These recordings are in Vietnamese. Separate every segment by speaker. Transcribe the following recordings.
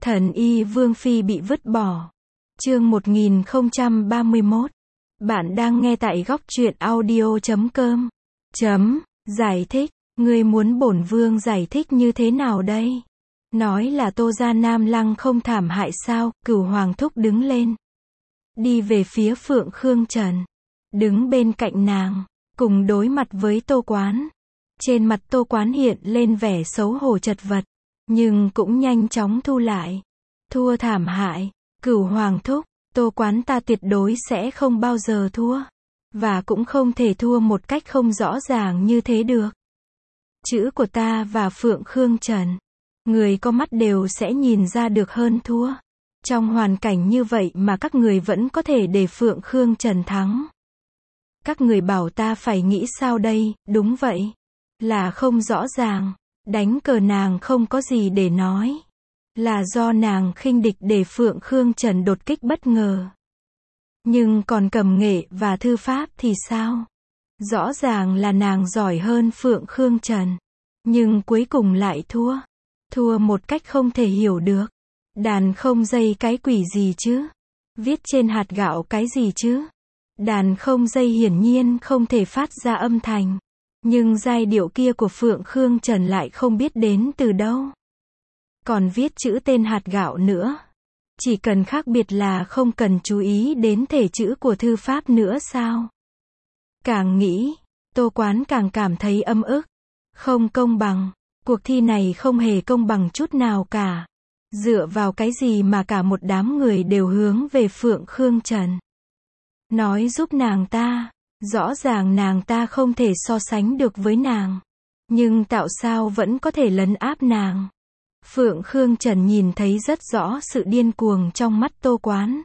Speaker 1: Thần y Vương Phi bị vứt bỏ. Chương 1031. Bạn đang nghe tại góc truyện audio.com. Giải thích. Ngươi muốn bổn vương giải thích như thế nào đây? Nói là Tô gia Nam Lăng không thảm hại sao? Cửu Hoàng thúc đứng lên, đi về phía Phượng Khương Trần, đứng bên cạnh nàng, cùng đối mặt với Tô Quán. Trên mặt Tô Quán hiện lên vẻ xấu hổ chật vật, nhưng cũng nhanh chóng thu lại. Thua thảm hại. Cửu Hoàng thúc, Tô Quán ta tuyệt đối sẽ không bao giờ thua. Và cũng không thể thua một cách không rõ ràng như thế được. Chữ của ta và Phượng Khương Trần, người có mắt đều sẽ nhìn ra được hơn thua. Trong hoàn cảnh như vậy mà các người vẫn có thể để Phượng Khương Trần thắng. Các người bảo ta phải nghĩ sao đây? Đúng vậy. Là không rõ ràng. Đánh cờ nàng không có gì để nói. Là do nàng khinh địch để Phượng Khương Trần đột kích bất ngờ. Nhưng còn cầm nghệ và thư pháp thì sao? Rõ ràng là nàng giỏi hơn Phượng Khương Trần. Nhưng cuối cùng lại thua. Thua một cách không thể hiểu được. Đàn không dây cái quỷ gì chứ? Viết trên hạt gạo cái gì chứ? Đàn không dây hiển nhiên không thể phát ra âm thanh. Nhưng giai điệu kia của Phượng Khương Trần lại không biết đến từ đâu. Còn viết chữ tên hạt gạo nữa. Chỉ cần khác biệt là không cần chú ý đến thể chữ của thư pháp nữa sao? Càng nghĩ, Tô Quán càng cảm thấy âm ức. Không công bằng. Cuộc thi này không hề công bằng chút nào cả. Dựa vào cái gì mà cả một đám người đều hướng về Phượng Khương Trần? Nói giúp nàng ta. Rõ ràng nàng ta không thể so sánh được với nàng. Nhưng tạo sao vẫn có thể lấn áp nàng? Phượng Khương Trần nhìn thấy rất rõ sự điên cuồng trong mắt Tô Quán.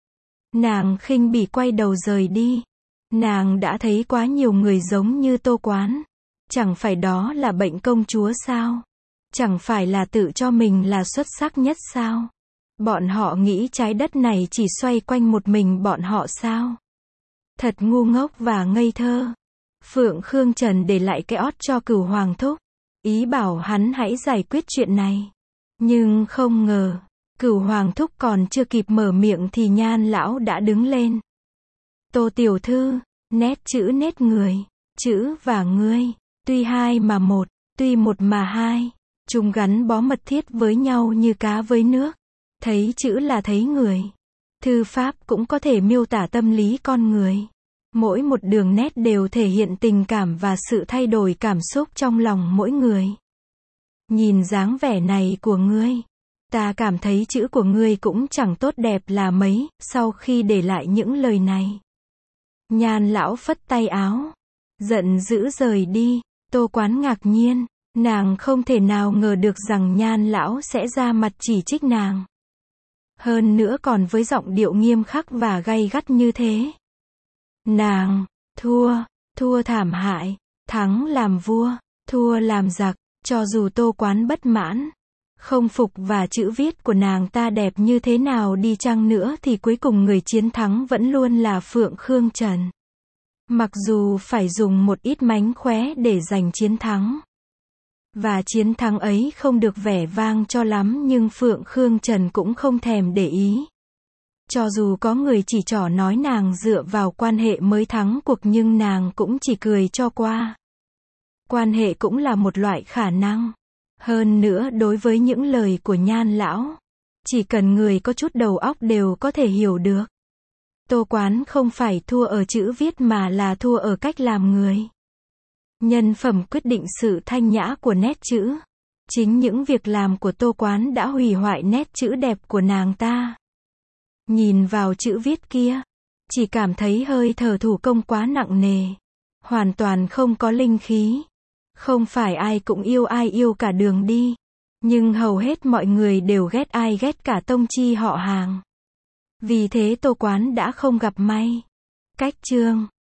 Speaker 1: Nàng khinh bỉ quay đầu rời đi. Nàng đã thấy quá nhiều người giống như Tô Quán. Chẳng phải đó là bệnh công chúa sao? Chẳng phải là tự cho mình là xuất sắc nhất sao? Bọn họ nghĩ trái đất này chỉ xoay quanh một mình bọn họ sao? Thật ngu ngốc và ngây thơ. Phượng Khương Trần để lại cái ót cho Cửu Hoàng thúc. Ý bảo hắn hãy giải quyết chuyện này. Nhưng không ngờ, Cửu Hoàng thúc còn chưa kịp mở miệng thì Nhan lão đã đứng lên. Tô tiểu thư, nét chữ nét người, chữ và ngươi, tuy hai mà một, tuy một mà hai, chúng gắn bó mật thiết với nhau như cá với nước. Thấy chữ là thấy người. Thư pháp cũng có thể miêu tả tâm lý con người. Mỗi một đường nét đều thể hiện tình cảm và sự thay đổi cảm xúc trong lòng mỗi người. Nhìn dáng vẻ này của ngươi, ta cảm thấy chữ của ngươi cũng chẳng tốt đẹp là mấy. Sau khi để lại những lời này, Nhan lão phất tay áo, giận dữ rời đi. Tô Quán ngạc nhiên, nàng không thể nào ngờ được rằng Nhan lão sẽ ra mặt chỉ trích nàng. Hơn nữa còn với giọng điệu nghiêm khắc và gay gắt như thế. Nàng, thua thảm hại, thắng làm vua, thua làm giặc. Cho dù Tô Quán bất mãn, không phục và chữ viết của nàng ta đẹp như thế nào đi chăng nữa thì cuối cùng người chiến thắng vẫn luôn là Phượng Khương Trần. Mặc dù phải dùng một ít mánh khóe để giành chiến thắng. Và chiến thắng ấy không được vẻ vang cho lắm nhưng Phượng Khương Trần cũng không thèm để ý. Cho dù có người chỉ trỏ nói nàng dựa vào quan hệ mới thắng cuộc nhưng nàng cũng chỉ cười cho qua. Quan hệ cũng là một loại khả năng. Hơn nữa đối với những lời của Nhan lão, chỉ cần người có chút đầu óc đều có thể hiểu được. Tô Quán không phải thua ở chữ viết mà là thua ở cách làm người. Nhân phẩm quyết định sự thanh nhã của nét chữ. Chính những việc làm của Tô Quán đã hủy hoại nét chữ đẹp của nàng ta. Nhìn vào chữ viết kia, chỉ cảm thấy hơi thở thủ công quá nặng nề. Hoàn toàn không có linh khí. Không phải ai cũng yêu ai yêu cả đường đi. Nhưng hầu hết mọi người đều ghét ai ghét cả tông chi họ hàng. Vì thế Tô Quán đã không gặp may. Cách chương